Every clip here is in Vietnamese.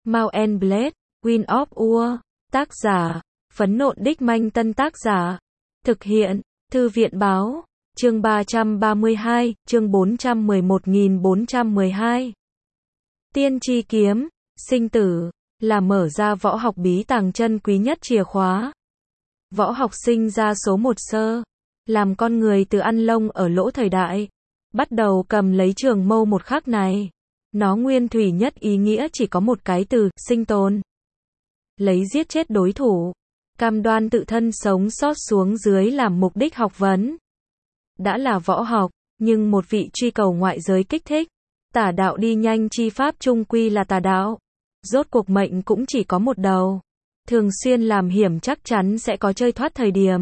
Mount and Blade, Wind of War. Tác giả, Phấn Nộn Đích Manh. Tân tác giả, thực hiện, Thư viện Báo. Chương 332, chương 411.412. Tiên tri kiếm, sinh tử, là mở ra võ học bí tàng chân quý nhất chìa khóa. Võ học sinh ra số một sơ, làm con người từ ăn lông ở lỗ thời đại, bắt đầu cầm lấy trường mâu một khắc này. Nó nguyên thủy nhất ý nghĩa chỉ có một cái từ, sinh tồn. Lấy giết chết đối thủ, cam đoan tự thân sống sót xuống dưới làm mục đích học vấn. Đã là võ học, nhưng một vị truy cầu ngoại giới kích thích, tà đạo đi nhanh chi pháp chung quy là tà đạo. Rốt cuộc mệnh cũng chỉ có một đầu. Thường xuyên làm hiểm chắc chắn sẽ có chơi thoát thời điểm.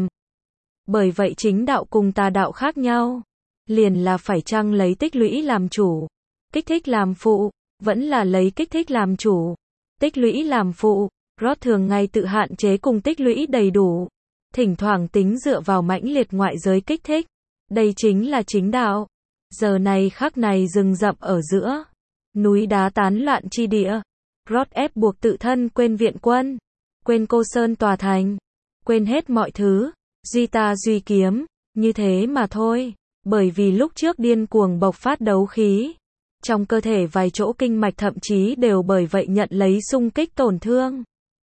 Bởi vậy chính đạo cùng tà đạo khác nhau. Liền là phải chăng lấy tích lũy làm chủ, kích thích làm phụ, vẫn là lấy kích thích làm chủ, tích lũy làm phụ. Rod thường ngày tự hạn chế cùng tích lũy đầy đủ. Thỉnh thoảng tính dựa vào mãnh liệt ngoại giới kích thích. Đây chính là chính đạo. Giờ này khắc này rừng rậm ở giữa, núi đá tán loạn chi địa. Rod ép buộc tự thân quên viện quân, quên cô sơn tòa thành, quên hết mọi thứ, duy ta duy kiếm, như thế mà thôi. Bởi vì lúc trước điên cuồng bộc phát đấu khí, trong cơ thể vài chỗ kinh mạch thậm chí đều bởi vậy nhận lấy xung kích tổn thương.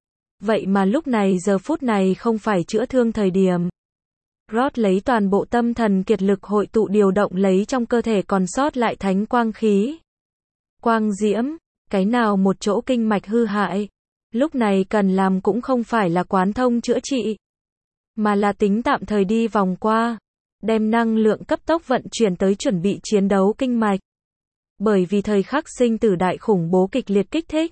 Vậy mà lúc này giờ phút này không phải chữa thương thời điểm. Rod lấy toàn bộ tâm thần kiệt lực hội tụ điều động lấy trong cơ thể còn sót lại thánh quang khí. Quang diễm, cái nào một chỗ kinh mạch hư hại, lúc này cần làm cũng không phải là quán thông chữa trị, mà là tính tạm thời đi vòng qua, đem năng lượng cấp tốc vận chuyển tới chuẩn bị chiến đấu kinh mạch. Bởi vì thời khắc sinh tử đại khủng bố kịch liệt kích thích,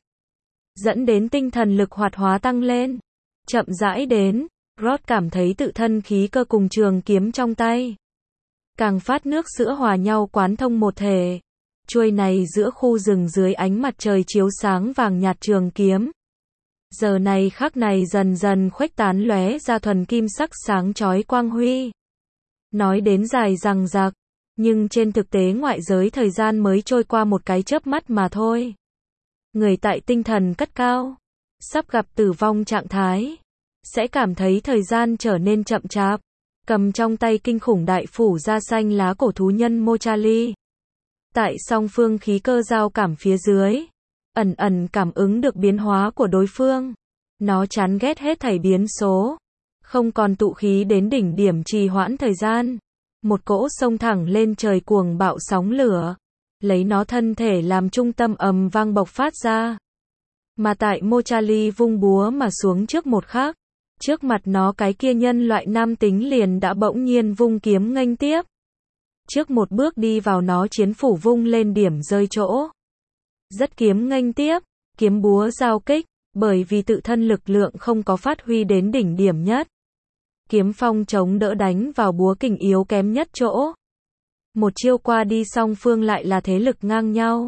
dẫn đến tinh thần lực hoạt hóa tăng lên. Chậm rãi đến, Rod cảm thấy tự thân khí cơ cùng trường kiếm trong tay càng phát nước sữa hòa nhau quán thông một thể. Chuôi này giữa khu rừng dưới ánh mặt trời chiếu sáng vàng nhạt trường kiếm, giờ này khắc này dần dần khuếch tán lóe ra thuần kim sắc sáng chói quang huy. Nói đến dài dằng dặc, nhưng trên thực tế ngoại giới thời gian mới trôi qua một cái chớp mắt mà thôi. Người tại tinh thần cất cao, sắp gặp tử vong trạng thái, sẽ cảm thấy thời gian trở nên chậm chạp. Cầm trong tay kinh khủng đại phủ da xanh lá cổ thú nhân Mochali. Tại song phương khí cơ giao cảm phía dưới, ẩn ẩn cảm ứng được biến hóa của đối phương. Nó chán ghét hết thảy biến số, không còn tụ khí đến đỉnh điểm trì hoãn thời gian. Một cỗ sông thẳng lên trời cuồng bạo sóng lửa, lấy nó thân thể làm trung tâm ầm vang bộc phát ra. Mà tại Mochali vung búa mà xuống trước một khắc, trước mặt nó cái kia nhân loại nam tính liền đã bỗng nhiên vung kiếm nghênh tiếp. Trước một bước đi vào nó chiến phủ vung lên điểm rơi chỗ. Rất kiếm nghênh tiếp, kiếm búa giao kích, bởi vì tự thân lực lượng không có phát huy đến đỉnh điểm nhất. Kiếm phong chống đỡ đánh vào búa kình yếu kém nhất chỗ. Một chiêu qua đi song phương lại là thế lực ngang nhau.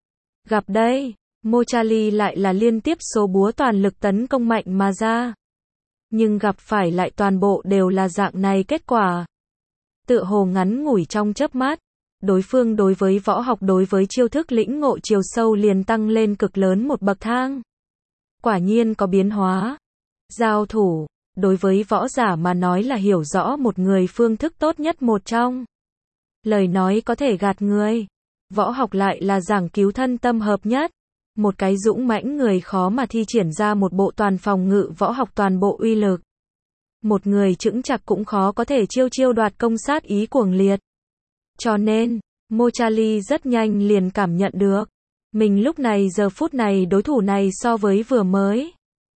Gặp đây, Mochali lại là liên tiếp số búa toàn lực tấn công mạnh mà ra. Nhưng gặp phải lại toàn bộ đều là dạng này kết quả. Tựa hồ ngắn ngủi trong chớp mắt, đối phương đối với võ học đối với chiêu thức lĩnh ngộ chiều sâu liền tăng lên cực lớn một bậc thang. Quả nhiên có biến hóa. Giao thủ, đối với võ giả mà nói là hiểu rõ một người phương thức tốt nhất một trong. Lời nói có thể gạt người. Võ học lại là giảng cứu thân tâm hợp nhất. Một cái dũng mãnh người khó mà thi triển ra một bộ toàn phòng ngự võ học toàn bộ uy lực. Một người chững chạc cũng khó có thể chiêu đoạt công sát ý cuồng liệt. Cho nên, Mochali rất nhanh liền cảm nhận được, mình lúc này giờ phút này đối thủ này so với vừa mới.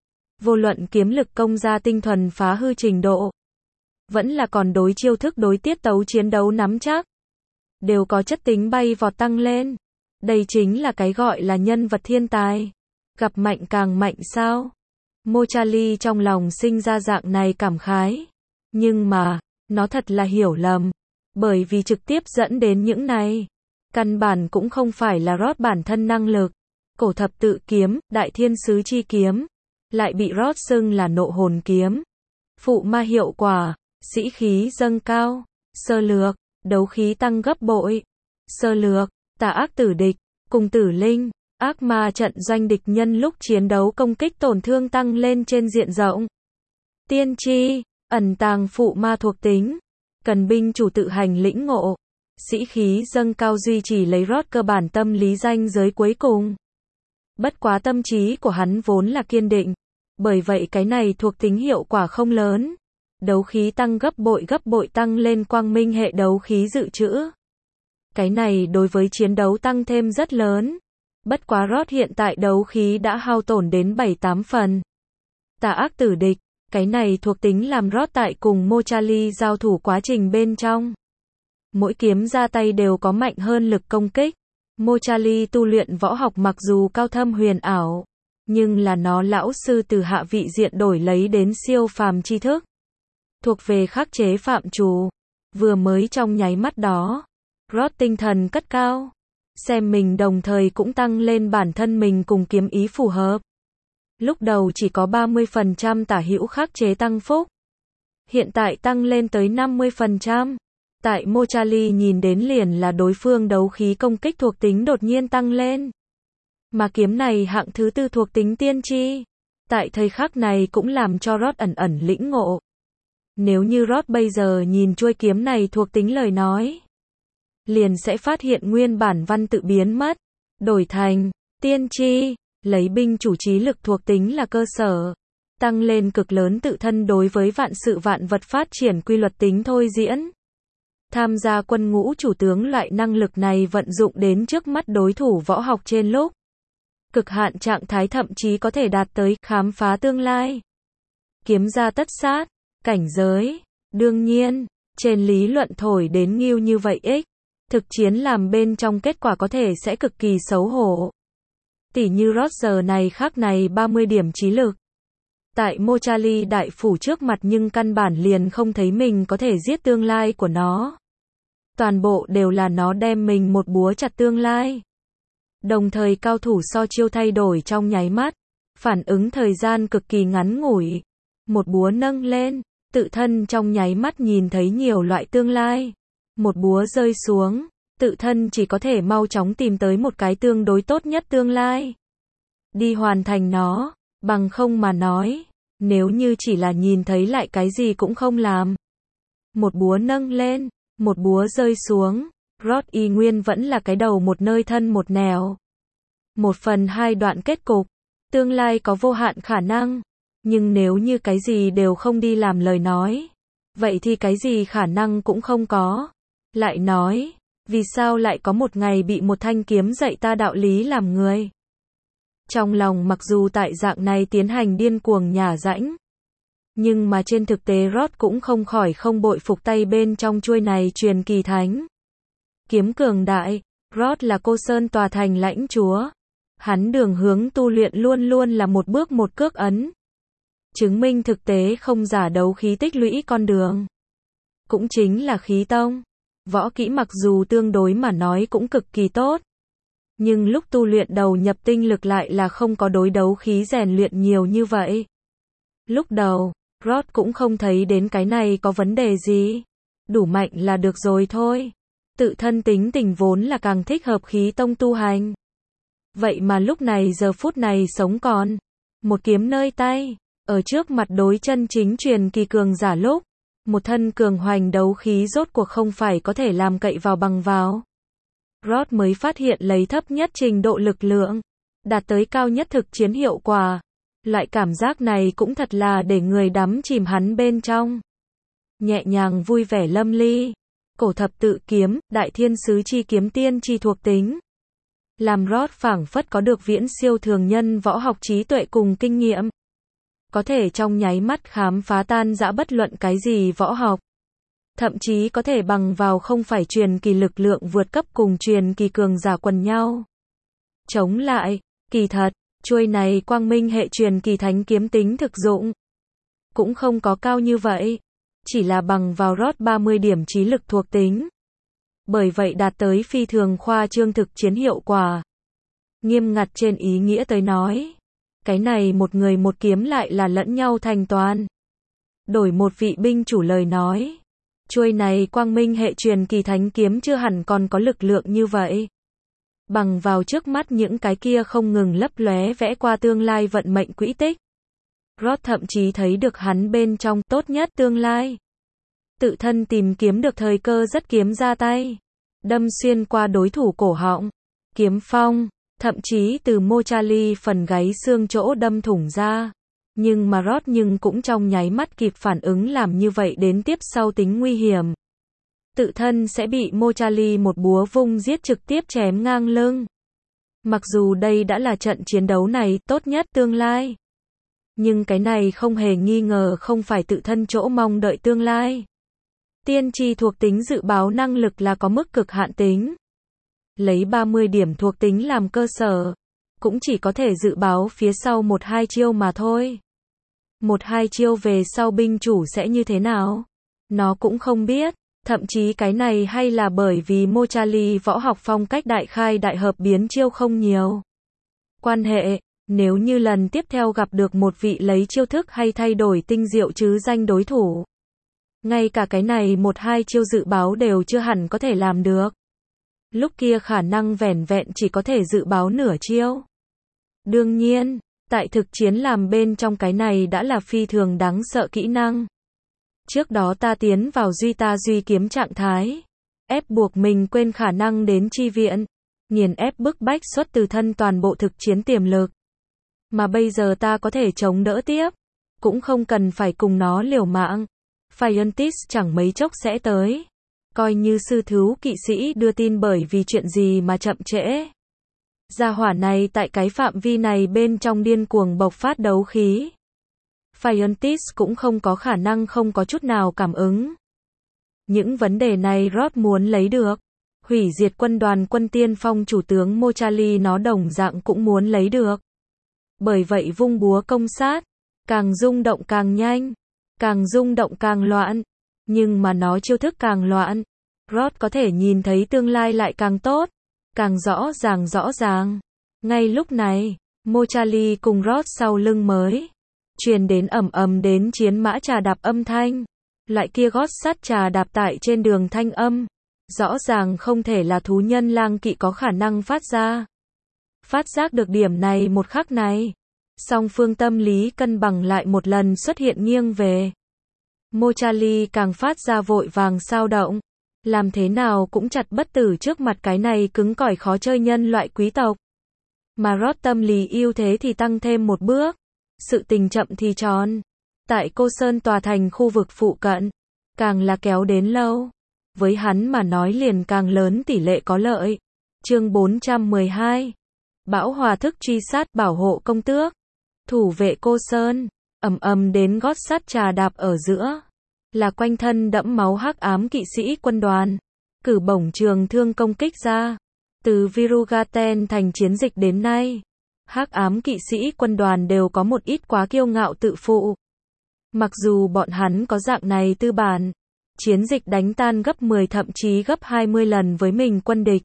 Vô luận kiếm lực công ra tinh thuần phá hư trình độ, vẫn là còn đối chiêu thức đối tiết tấu chiến đấu nắm chắc, đều có chất tính bay vọt tăng lên. Đây chính là cái gọi là nhân vật thiên tài. Gặp mạnh càng mạnh sao? Mochali trong lòng sinh ra dạng này cảm khái. Nhưng mà, nó thật là hiểu lầm. Bởi vì trực tiếp dẫn đến những này, căn bản cũng không phải là Rod bản thân năng lực. Cổ thập tự kiếm, đại thiên sứ chi kiếm, lại bị Rod xưng là nộ hồn kiếm. Phụ ma hiệu quả, sĩ khí dâng cao. Sơ lược, đấu khí tăng gấp bội. Sơ lược, tà ác tử địch, cùng tử linh, Ác ma trận doanh địch nhân lúc chiến đấu công kích tổn thương tăng lên trên diện rộng. Tiên tri, ẩn tàng phụ ma thuộc tính. Cần binh chủ tự hành lĩnh ngộ. Sĩ khí dâng cao duy trì lấy Rod cơ bản tâm lý ranh giới cuối cùng. Bất quá tâm trí của hắn vốn là kiên định. Bởi vậy cái này thuộc tính hiệu quả không lớn. Đấu khí tăng gấp bội tăng lên quang minh hệ đấu khí dự trữ. Cái này đối với chiến đấu tăng thêm rất lớn. Bất quá Rod hiện tại đấu khí đã hao tổn đến 7-8 phần. Tà ác tử địch, cái này thuộc tính làm Rod tại cùng Mochali giao thủ quá trình bên trong. Mỗi kiếm ra tay đều có mạnh hơn lực công kích. Mochali tu luyện võ học mặc dù cao thâm huyền ảo, nhưng là nó lão sư từ hạ vị diện đổi lấy đến siêu phàm tri thức. Thuộc về khắc chế phạm trù. Vừa mới trong nháy mắt đó, Rod tinh thần cất cao. Xem mình đồng thời cũng tăng lên bản thân mình cùng kiếm ý phù hợp. Lúc đầu chỉ có 30% tả hữu khắc chế tăng phúc. Hiện tại tăng lên tới 50%. Tại Mochali nhìn đến liền là đối phương đấu khí công kích thuộc tính đột nhiên tăng lên. Mà kiếm này hạng thứ 4 thuộc tính tiên tri. Tại thời khắc này cũng làm cho Rod ẩn lĩnh ngộ. Nếu như Rod bây giờ nhìn chuôi kiếm này thuộc tính lời nói, liền sẽ phát hiện nguyên bản văn tự biến mất, đổi thành tiên tri, lấy binh chủ trí lực thuộc tính là cơ sở, tăng lên cực lớn tự thân đối với vạn sự vạn vật phát triển quy luật tính thôi diễn. Tham gia quân ngũ chủ tướng loại năng lực này vận dụng đến trước mắt đối thủ võ học trên lúc cực hạn trạng thái thậm chí có thể đạt tới khám phá tương lai. Kiếm ra tất sát, cảnh giới, đương nhiên, trên lý luận thổi đến nghiêu như vậy thực chiến làm bên trong kết quả có thể sẽ cực kỳ xấu hổ. Tỉ như Rod giờ này khắc này 30 điểm trí lực. Tại Mochali đại phủ trước mặt nhưng căn bản liền không thấy mình có thể giết tương lai của nó. Toàn bộ đều là nó đem mình một búa chặt tương lai. Đồng thời cao thủ so chiêu thay đổi trong nháy mắt. Phản ứng thời gian cực kỳ ngắn ngủi. Một búa nâng lên, tự thân trong nháy mắt nhìn thấy nhiều loại tương lai. Một búa rơi xuống, tự thân chỉ có thể mau chóng tìm tới một cái tương đối tốt nhất tương lai. Đi hoàn thành nó, bằng không mà nói, nếu như chỉ là nhìn thấy lại cái gì cũng không làm. Một búa nâng lên, một búa rơi xuống, Rod y nguyên vẫn là cái đầu một nơi thân một nẻo. 1/2 đoạn kết cục, tương lai có vô hạn khả năng, nhưng nếu như cái gì đều không đi làm lời nói, vậy thì cái gì khả năng cũng không có. Lại nói, vì sao lại có một ngày bị một thanh kiếm dạy ta đạo lý làm người? Trong lòng mặc dù tại dạng này tiến hành điên cuồng nhả rãnh, nhưng mà trên thực tế Rod cũng không khỏi không bội phục tay bên trong chuôi này truyền kỳ thánh. Kiếm cường đại, Rod là cô sơn tòa thành lãnh chúa. Hắn đường hướng tu luyện luôn luôn là một bước một cước ấn. Chứng minh thực tế không giả đấu khí tích lũy con đường. Cũng chính là khí tông. Võ kỹ mặc dù tương đối mà nói cũng cực kỳ tốt. Nhưng lúc tu luyện đầu nhập tinh lực lại là không có đối đấu khí rèn luyện nhiều như vậy. Lúc đầu, Rod cũng không thấy đến cái này có vấn đề gì. Đủ mạnh là được rồi thôi. Tự thân tính tình vốn là càng thích hợp khí tông tu hành. Vậy mà lúc này giờ phút này sống còn. Một kiếm nơi tay. Ở trước mặt đối chân chính truyền kỳ cường giả lúc. Một thân cường hoành đấu khí rốt cuộc không phải có thể làm cậy vào bằng vào. Rod mới phát hiện lấy thấp nhất trình độ lực lượng. Đạt tới cao nhất thực chiến hiệu quả. Loại cảm giác này cũng thật là để người đắm chìm hắn bên trong. Nhẹ nhàng vui vẻ lâm ly. Cổ thập tự kiếm, đại thiên sứ chi kiếm tiên chi thuộc tính. Làm Rod phảng phất có được viễn siêu thường nhân võ học trí tuệ cùng kinh nghiệm. Có thể trong nháy mắt khám phá tan dã bất luận cái gì võ học. Thậm chí có thể bằng vào không phải truyền kỳ lực lượng vượt cấp cùng truyền kỳ cường giả quần nhau. Chống lại, kỳ thật, chuôi này quang minh hệ truyền kỳ thánh kiếm tính thực dụng. Cũng không có cao như vậy. Chỉ là bằng vào Rod 30 điểm trí lực thuộc tính. Bởi vậy đạt tới phi thường khoa trương thực chiến hiệu quả. Nghiêm ngặt trên ý nghĩa tới nói. Cái này một người một kiếm lại là lẫn nhau thành toàn. Đổi một vị binh chủ lời nói. Chuôi này quang minh hệ truyền kỳ thánh kiếm chưa hẳn còn có lực lượng như vậy. bằng vào trước mắt những cái kia không ngừng lấp lóe vẽ qua tương lai vận mệnh quỹ tích. Roth thậm chí thấy được hắn bên trong tốt nhất tương lai. Tự thân tìm kiếm được thời cơ rất kiếm ra tay, đâm xuyên qua đối thủ cổ họng, kiếm phong, thậm chí từ Mochali phần gáy xương chỗ đâm thủng ra. Nhưng mà Roth cũng trong nháy mắt kịp phản ứng làm như vậy đến tiếp sau tính nguy hiểm. Tự thân sẽ bị Mochali một búa vung giết trực tiếp chém ngang lưng. Mặc dù đây đã là trận chiến đấu này tốt nhất tương lai. Nhưng cái này không hề nghi ngờ không phải tự thân chỗ mong đợi tương lai. Tiên tri thuộc tính dự báo năng lực là có mức cực hạn tính. Lấy 30 điểm thuộc tính làm cơ sở, cũng chỉ có thể dự báo phía sau 1-2 chiêu mà thôi. 1-2 chiêu về sau binh chủ sẽ như thế nào? Nó cũng không biết. Thậm chí cái này hay là bởi vì Mochali võ học phong cách đại khai đại hợp biến chiêu không nhiều. Quan hệ, nếu như lần tiếp theo gặp được một vị lấy chiêu thức hay thay đổi tinh diệu chứ danh đối thủ. Ngay cả cái này 1-2 chiêu dự báo đều chưa hẳn có thể làm được. Lúc kia khả năng vẻn vẹn chỉ có thể dự báo nửa chiêu. Đương nhiên, tại thực chiến làm bên trong cái này đã là phi thường đáng sợ kỹ năng. Trước đó ta tiến vào duy kiếm trạng thái, ép buộc mình quên khả năng đến chi viện, nghiền ép bức bách xuất từ thân toàn bộ thực chiến tiềm lực. Mà bây giờ ta có thể chống đỡ tiếp, cũng không cần phải cùng nó liều mạng. Phiontis chẳng mấy chốc sẽ tới. Coi như sư thú kỵ sĩ đưa tin bởi vì chuyện gì mà chậm trễ. Gia hỏa này tại cái phạm vi này bên trong điên cuồng bộc phát đấu khí. Phiontis cũng không có khả năng không có chút nào cảm ứng. Những vấn đề này Roth muốn lấy được. Hủy diệt quân đoàn quân tiên phong chủ tướng Mochali nó đồng dạng cũng muốn lấy được. Bởi vậy vung búa công sát, càng rung động càng nhanh, càng rung động càng loạn. Nhưng mà nó chiêu thức càng loạn, Roth có thể nhìn thấy tương lai lại càng tốt, càng rõ ràng. Ngay lúc này, Mochali cùng Roth sau lưng mới truyền đến ầm ầm đến chiến mã trà đạp âm thanh. Loại kia gót sắt trà đạp tại trên đường thanh âm, rõ ràng không thể là thú nhân lang kỵ có khả năng phát ra. Phát giác được điểm này một khắc này, song phương tâm lý cân bằng lại một lần xuất hiện nghiêng về. Mochali càng phát ra vội vàng xao động, làm thế nào cũng chặt bất tử trước mặt cái này cứng cỏi khó chơi nhân loại quý tộc. Mà Roth tâm lý ưu thế thì tăng thêm một bước, sự tình chậm thì tròn. Tại Cô Sơn tòa thành khu vực phụ cận, càng là kéo đến lâu, với hắn mà nói liền càng lớn tỷ lệ có lợi. Chương 412. Bão hòa thức truy sát bảo hộ công tước. Thủ vệ Cô Sơn, ầm đến gót sắt trà đạp ở giữa, là quanh thân đẫm máu hắc ám kỵ sĩ quân đoàn, cử bổng trường thương công kích ra. Từ Virugaten thành chiến dịch đến nay, hắc ám kỵ sĩ quân đoàn đều có một ít quá kiêu ngạo tự phụ. Mặc dù bọn hắn có dạng này tư bản, chiến dịch đánh tan gấp 10 thậm chí gấp 20 lần với mình quân địch,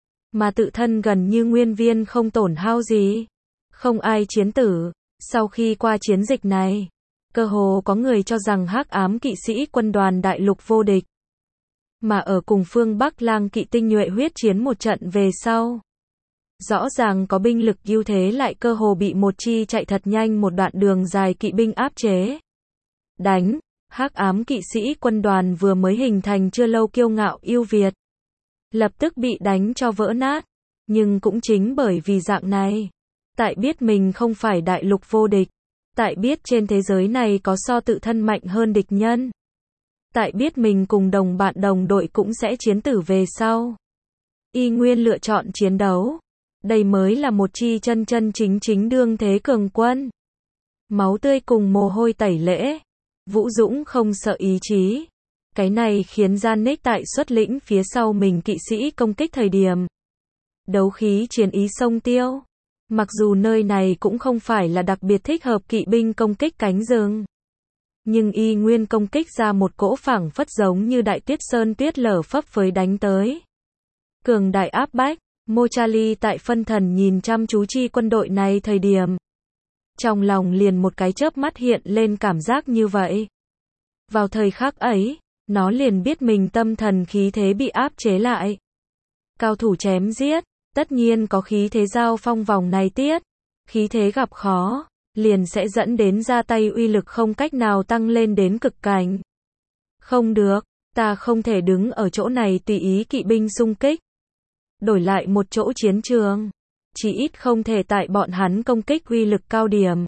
mà tự thân gần như nguyên viên không tổn hao gì, không ai chiến tử. Sau khi qua chiến dịch này, cơ hồ có người cho rằng hắc ám kỵ sĩ quân đoàn đại lục vô địch. Mà ở cùng phương Bắc lang kỵ tinh nhuệ huyết chiến một trận về sau, rõ ràng có binh lực ưu thế lại cơ hồ bị một chi chạy thật nhanh một đoạn đường dài kỵ binh áp chế. Đánh, hắc ám kỵ sĩ quân đoàn vừa mới hình thành chưa lâu kiêu ngạo ưu việt, lập tức bị đánh cho vỡ nát. Nhưng cũng chính bởi vì dạng này, tại biết mình không phải đại lục vô địch, tại biết trên thế giới này có so tự thân mạnh hơn địch nhân, tại biết mình cùng đồng bạn đồng đội cũng sẽ chiến tử về sau, y nguyên lựa chọn chiến đấu. Đây mới là một chi chân chính đương thế cường quân. Máu tươi cùng mồ hôi tẩy lễ, vũ dũng không sợ ý chí. Cái này khiến Janek tại xuất lĩnh phía sau mình kỵ sĩ công kích thời điểm, đấu khí chiến ý sông tiêu. Mặc dù nơi này cũng không phải là đặc biệt thích hợp kỵ binh công kích cánh rừng, nhưng y nguyên công kích ra một cỗ phảng phất giống như đại tuyết sơn tuyết lở phấp phới đánh tới. Cường đại áp bách, Mochali tại phân thần nhìn chăm chú chi quân đội này thời điểm, trong lòng liền một cái chớp mắt hiện lên cảm giác như vậy. Vào thời khắc ấy, nó liền biết mình tâm thần khí thế bị áp chế lại. Cao thủ chém giết, Tất nhiên có khí thế giao phong vòng này tiết. Khí thế gặp khó, liền sẽ dẫn đến ra tay uy lực không cách nào tăng lên đến cực cảnh. Không được, ta không thể đứng ở chỗ này tùy ý kỵ binh xung kích. Đổi lại một chỗ chiến trường. Chỉ ít không thể tại bọn hắn công kích uy lực cao điểm.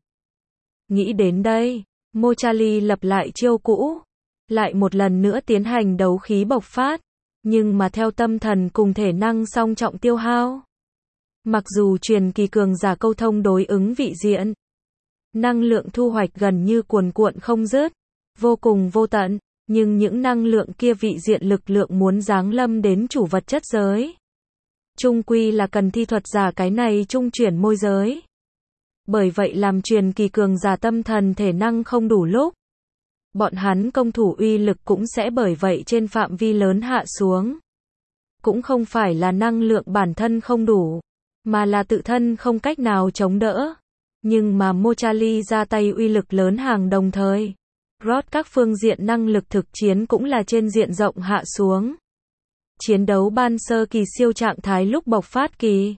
Nghĩ đến đây, Mochali lập lại chiêu cũ. Lại một lần nữa tiến hành đấu khí bộc phát. Nhưng mà theo tâm thần cùng thể năng song trọng tiêu hao. Mặc dù truyền kỳ cường giả câu thông đối ứng vị diện. Năng lượng thu hoạch gần như cuồn cuộn không dứt. Vô cùng vô tận. Nhưng những năng lượng kia vị diện lực lượng muốn giáng lâm đến chủ vật chất giới. Chung quy là cần thi thuật giả cái này trung chuyển môi giới. Bởi vậy làm truyền kỳ cường giả tâm thần thể năng không đủ lúc. Bọn hắn công thủ uy lực cũng sẽ bởi vậy trên phạm vi lớn hạ xuống. Cũng không phải là năng lượng bản thân không đủ, mà là tự thân không cách nào chống đỡ. Nhưng mà Mochali ra tay uy lực lớn hàng đồng thời. Rod các phương diện năng lực thực chiến cũng là trên diện rộng hạ xuống. Chiến đấu ban sơ kỳ siêu trạng thái lúc bộc phát kỳ.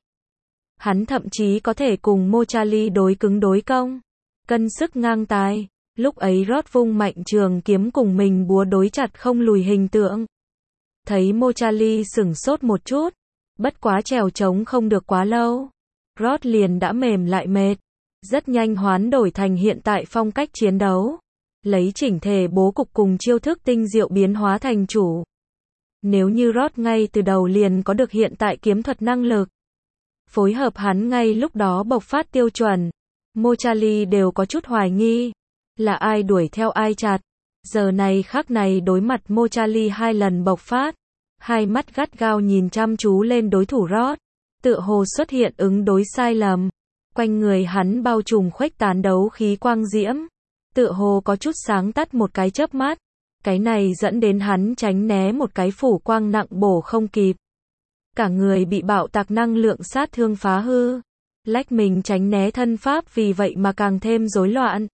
Hắn thậm chí có thể cùng Mochali đối cứng đối công. Cân sức ngang tài. Lúc ấy Rod vung mạnh trường kiếm cùng mình búa đối chặt không lùi hình tượng. Thấy Mochali sửng sốt một chút. Bất quá trèo trống không được quá lâu. Rod liền đã mềm lại mệt. Rất nhanh hoán đổi thành hiện tại phong cách chiến đấu. Lấy chỉnh thể bố cục cùng chiêu thức tinh diệu biến hóa thành chủ. Nếu như Rod ngay từ đầu liền có được hiện tại kiếm thuật năng lực. Phối hợp hắn ngay lúc đó bộc phát tiêu chuẩn. Mochali đều có chút hoài nghi. Là ai đuổi theo ai chặt. Giờ này khắc này đối mặt Mochali 2 lần bộc phát. Hai mắt gắt gao nhìn chăm chú lên đối thủ Rod. Tựa hồ xuất hiện ứng đối sai lầm. Quanh người hắn bao trùm khuếch tán đấu khí quang diễm. Tựa hồ có chút sáng tắt một cái chớp mắt. Cái này dẫn đến hắn tránh né một cái phủ quang nặng bổ không kịp. Cả người bị bạo tạc năng lượng sát thương phá hư. Lách mình tránh né thân pháp vì vậy mà càng thêm rối loạn.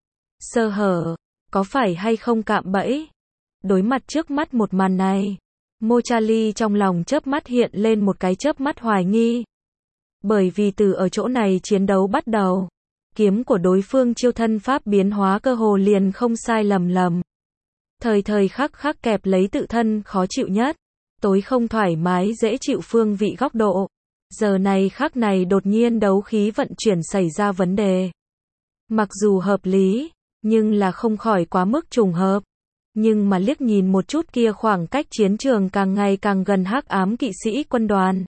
Sơ hở, có phải hay không cạm bẫy? Đối mặt trước mắt một màn này, Mochali trong lòng chớp mắt hiện lên một cái chớp mắt hoài nghi. Bởi vì từ ở chỗ này chiến đấu bắt đầu, kiếm của đối phương chiêu thân pháp biến hóa cơ hồ liền không sai lầm. Thời thời khắc khắc kẹp lấy tự thân khó chịu nhất, tối không thoải mái dễ chịu phương vị góc độ. Giờ này khắc này đột nhiên đấu khí vận chuyển xảy ra vấn đề. Mặc dù hợp lý, nhưng là không khỏi quá mức trùng hợp. Nhưng mà liếc nhìn một chút kia khoảng cách chiến trường càng ngày càng gần hắc ám kỵ sĩ quân đoàn.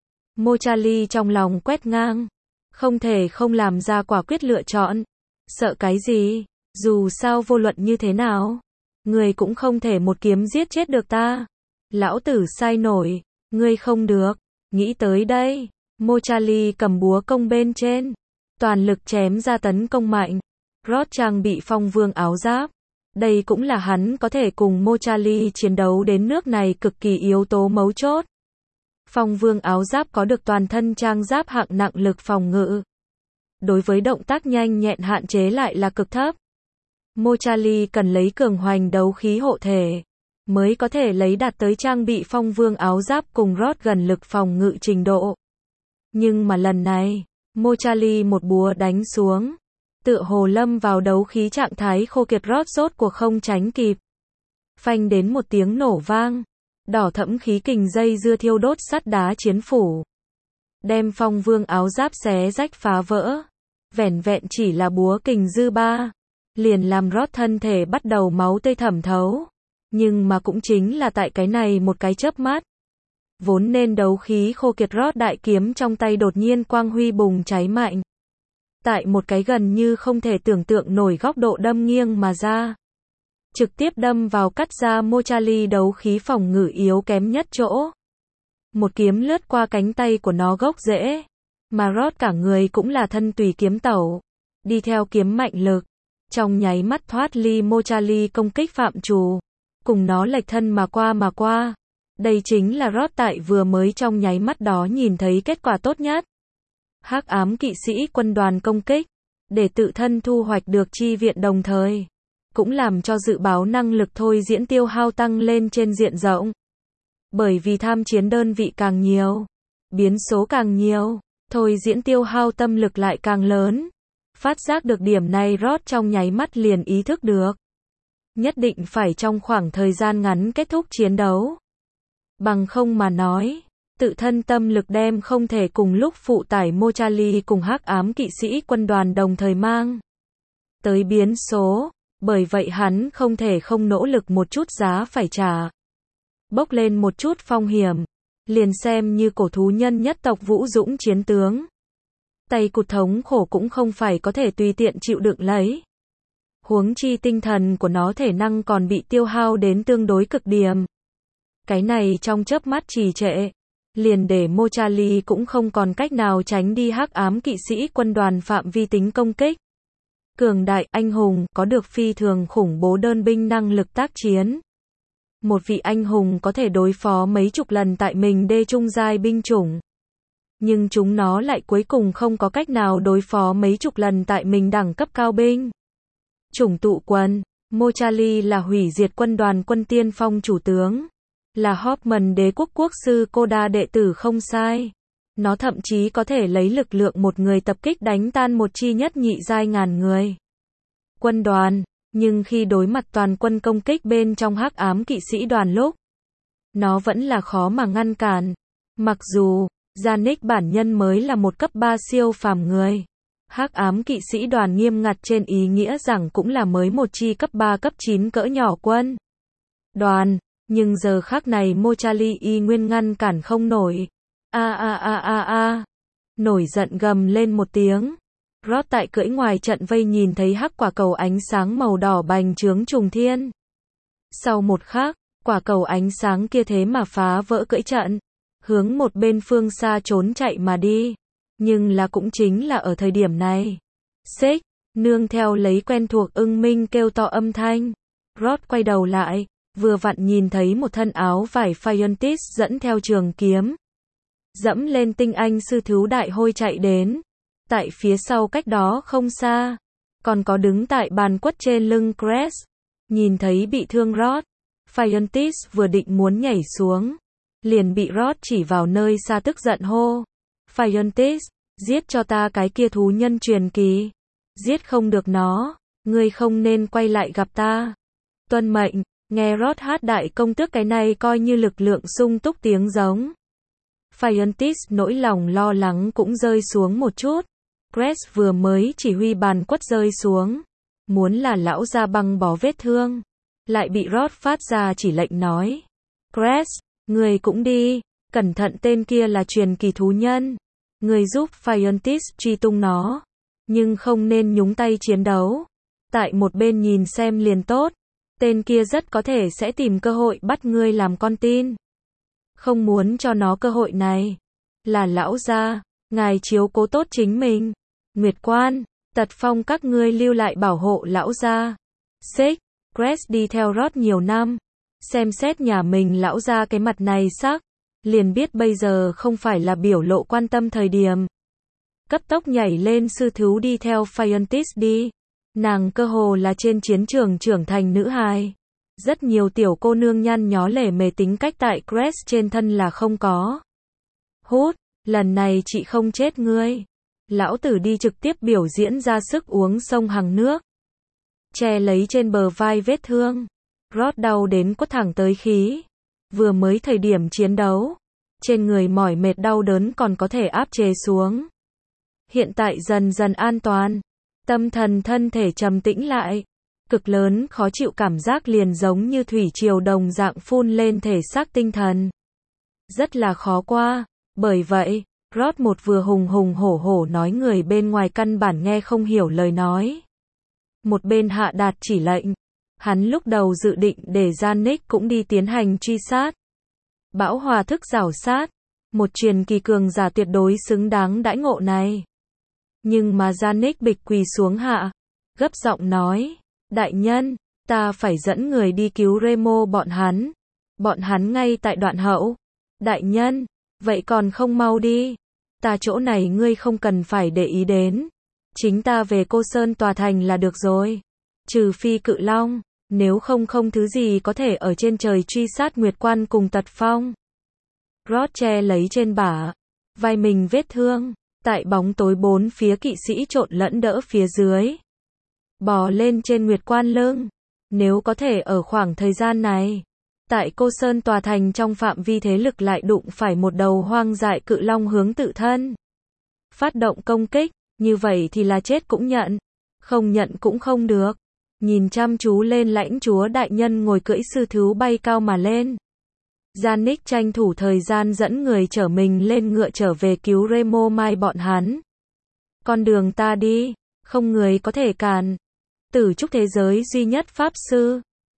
Mochali trong lòng quét ngang. Không thể không làm ra quả quyết lựa chọn. Sợ cái gì? Dù sao vô luận như thế nào, người cũng không thể một kiếm giết chết được ta. Lão tử sai nổi, ngươi không được. Nghĩ tới đây, Mochali cầm búa công bên trên, toàn lực chém ra tấn công mạnh. Rod trang bị phong vương áo giáp. Đây cũng là hắn có thể cùng Mochali chiến đấu đến nước này cực kỳ yếu tố mấu chốt. Phong vương áo giáp có được toàn thân trang giáp hạng nặng lực phòng ngự. Đối với động tác nhanh nhẹn hạn chế lại là cực thấp. Mochali cần lấy cường hoành đấu khí hộ thể, mới có thể lấy đạt tới trang bị phong vương áo giáp cùng Rod gần lực phòng ngự trình độ. Nhưng mà lần này, Mochali một búa đánh xuống. Tựa hồ lâm vào đấu khí trạng thái khô kiệt Rod rốt cuộc không tránh kịp. Phanh đến một tiếng nổ vang. Đỏ thẫm khí kình dây dưa thiêu đốt sắt đá chiến phủ. Đem phong vương áo giáp xé rách phá vỡ. Vẻn vẹn chỉ là búa kình dư ba. Liền làm Rod thân thể bắt đầu máu tươi thẩm thấu. Nhưng mà cũng chính là tại cái này một cái chớp mắt. Vốn nên đấu khí khô kiệt Rod đại kiếm trong tay đột nhiên quang huy bùng cháy mạnh. Tại một cái gần như không thể tưởng tượng nổi góc độ đâm nghiêng mà ra. Trực tiếp đâm vào cắt ra Mochali đấu khí phòng ngự yếu kém nhất chỗ. Một kiếm lướt qua cánh tay của nó gốc rễ. Mà Rod cả người cũng là thân tùy kiếm tẩu. Đi theo kiếm mạnh lực. Trong nháy mắt thoát ly Mochali công kích phạm trù. Cùng nó lệch thân mà qua. Đây chính là Rod tại vừa mới trong nháy mắt đó nhìn thấy kết quả tốt nhất. Hắc ám kỵ sĩ quân đoàn công kích. Để tự thân thu hoạch được chi viện đồng thời. Cũng làm cho dự báo năng lực thôi diễn tiêu hao tăng lên trên diện rộng. Bởi vì tham chiến đơn vị càng nhiều. biến số càng nhiều, thôi diễn tiêu hao tâm lực lại càng lớn. Phát giác được điểm này Ross trong nháy mắt liền ý thức được. Nhất định phải trong khoảng thời gian ngắn kết thúc chiến đấu. Bằng không mà nói, tự thân tâm lực đem không thể cùng lúc phụ tải Mochali cùng hắc ám kỵ sĩ quân đoàn đồng thời mang tới biến số, bởi vậy hắn không thể không nỗ lực một chút giá phải trả. Bốc lên một chút phong hiểm, liền xem như cổ thú nhân nhất tộc vũ dũng chiến tướng. Tay cụt thống khổ cũng không phải có thể tùy tiện chịu đựng lấy. Huống chi tinh thần của nó thể năng còn bị tiêu hao đến tương đối cực điểm. Cái này trong chớp mắt trì trệ, liền để Mochali cũng không còn cách nào tránh đi hắc ám kỵ sĩ quân đoàn phạm vi tính công kích. Cường đại, anh hùng, có được phi thường khủng bố đơn binh năng lực tác chiến. Một vị anh hùng có thể đối phó mấy chục lần tại mình đê trung giai binh chủng. Nhưng chúng nó lại cuối cùng không có cách nào đối phó mấy chục lần tại mình đẳng cấp cao binh chủng tụ quân. Mochali là hủy diệt quân đoàn quân tiên phong chủ tướng, là Hoffman đế quốc quốc sư Koda đệ tử không sai. Nó thậm chí có thể lấy lực lượng một người tập kích đánh tan một chi nhất nhị giai ngàn người quân đoàn, nhưng khi đối mặt toàn quân công kích bên trong hắc ám kỵ sĩ đoàn lúc, nó vẫn là khó mà ngăn cản. Mặc dù Janik bản nhân mới là một cấp 3 siêu phàm người, hắc ám kỵ sĩ đoàn nghiêm ngặt trên ý nghĩa rằng cũng là mới một chi cấp 3 cấp 9 cỡ nhỏ quân đoàn, nhưng giờ khắc này Mochali y nguyên ngăn cản không nổi. Nổi giận gầm lên một tiếng. Ross tại cưỡi ngoài trận vây nhìn thấy hắc quả cầu ánh sáng màu đỏ bành trướng trùng thiên. Sau một khắc, quả cầu ánh sáng kia thế mà phá vỡ cưỡi trận, hướng một bên phương xa trốn chạy mà đi. Nhưng là cũng chính là ở thời điểm này, xích, nương theo lấy quen thuộc ưng minh kêu to âm thanh. Ross quay đầu lại, vừa vặn nhìn thấy một thân áo vải Phiontis dẫn theo trường kiếm, dẫm lên tinh anh sư thú đại hôi chạy đến. Tại phía sau cách đó không xa, còn có đứng tại bàn quất trên lưng Crest. Nhìn thấy bị thương Ross, Phiontis vừa định muốn nhảy xuống, liền bị Ross chỉ vào nơi xa tức giận hô. Phiontis, giết cho ta cái kia thú nhân truyền kỳ. Giết không được nó, ngươi không nên quay lại gặp ta. Tuân mệnh. Nghe Ross hát đại công tước cái này coi như lực lượng sung túc tiếng giống. Phiontis nỗi lòng lo lắng cũng rơi xuống một chút. Crest vừa mới chỉ huy bàn quất rơi xuống, muốn là lão ra băng bó vết thương, lại bị Ross phát ra chỉ lệnh nói. Crest, người cũng đi, cẩn thận tên kia là truyền kỳ thú nhân. Người giúp Phiontis truy tung nó, nhưng không nên nhúng tay chiến đấu. Tại một bên nhìn xem liền tốt, tên kia rất có thể sẽ tìm cơ hội bắt ngươi làm con tin. Không muốn cho nó cơ hội này. Là lão gia, ngài chiếu cố tốt chính mình. Nguyệt Quan, Tật Phong các ngươi lưu lại bảo hộ lão gia. Xích, Crest đi theo Ross nhiều năm, xem xét nhà mình lão gia cái mặt này sắc, liền biết bây giờ không phải là biểu lộ quan tâm thời điểm. Cấp tốc nhảy lên sư thú đi theo Phiontis đi. Nàng cơ hồ là trên chiến trường trưởng thành nữ hài. Rất nhiều tiểu cô nương nhăn nhó lề mề tính cách tại Crest trên thân là không có. Hút, lần này chị không chết ngươi. Lão tử đi trực tiếp biểu diễn ra sức uống sông hàng nước. Che lấy trên bờ vai vết thương. Ross đau đến quất thẳng tới khí. Vừa mới thời điểm chiến đấu, trên người mỏi mệt đau đớn còn có thể áp chế xuống. Hiện tại dần dần an toàn, tâm thần thân thể trầm tĩnh lại. Cực lớn khó chịu cảm giác liền giống như thủy triều đồng dạng phun lên thể xác tinh thần. Rất là khó qua, bởi vậy, Ross một vừa hùng hùng hổ hổ nói người bên ngoài căn bản nghe không hiểu lời nói. Một bên hạ đạt chỉ lệnh, hắn lúc đầu dự định để Janik cũng đi tiến hành truy sát. Bão hòa thức rảo sát, một truyền kỳ cường giả tuyệt đối xứng đáng đãi ngộ này. Nhưng mà Janik bịch quỳ xuống hạ, gấp giọng nói, đại nhân, ta phải dẫn người đi cứu Remo bọn hắn ngay tại đoạn hậu. Đại nhân, vậy còn không mau đi, ta chỗ này ngươi không cần phải để ý đến, chính ta về Cô Sơn tòa thành là được rồi, trừ phi Cự Long, nếu không không thứ gì có thể ở trên trời truy sát Nguyệt Quan cùng Tật Phong. Ross che lấy trên bả vai mình vết thương. Tại bóng tối bốn phía kỵ sĩ trộn lẫn đỡ phía dưới. Bò lên trên Nguyệt Quan lưng. Nếu có thể ở khoảng thời gian này, tại Cô Sơn tòa thành trong phạm vi thế lực lại đụng phải một đầu hoang dại cự long hướng tự thân phát động công kích, như vậy thì là chết cũng nhận, không nhận cũng không được. Nhìn chăm chú lên lãnh chúa đại nhân ngồi cưỡi sư thú bay cao mà lên. Giannick tranh thủ thời gian dẫn người chở mình lên ngựa trở về cứu Remo Mai bọn hắn. Con đường ta đi, không người có thể cản. Tử trúc thế giới duy nhất pháp sư,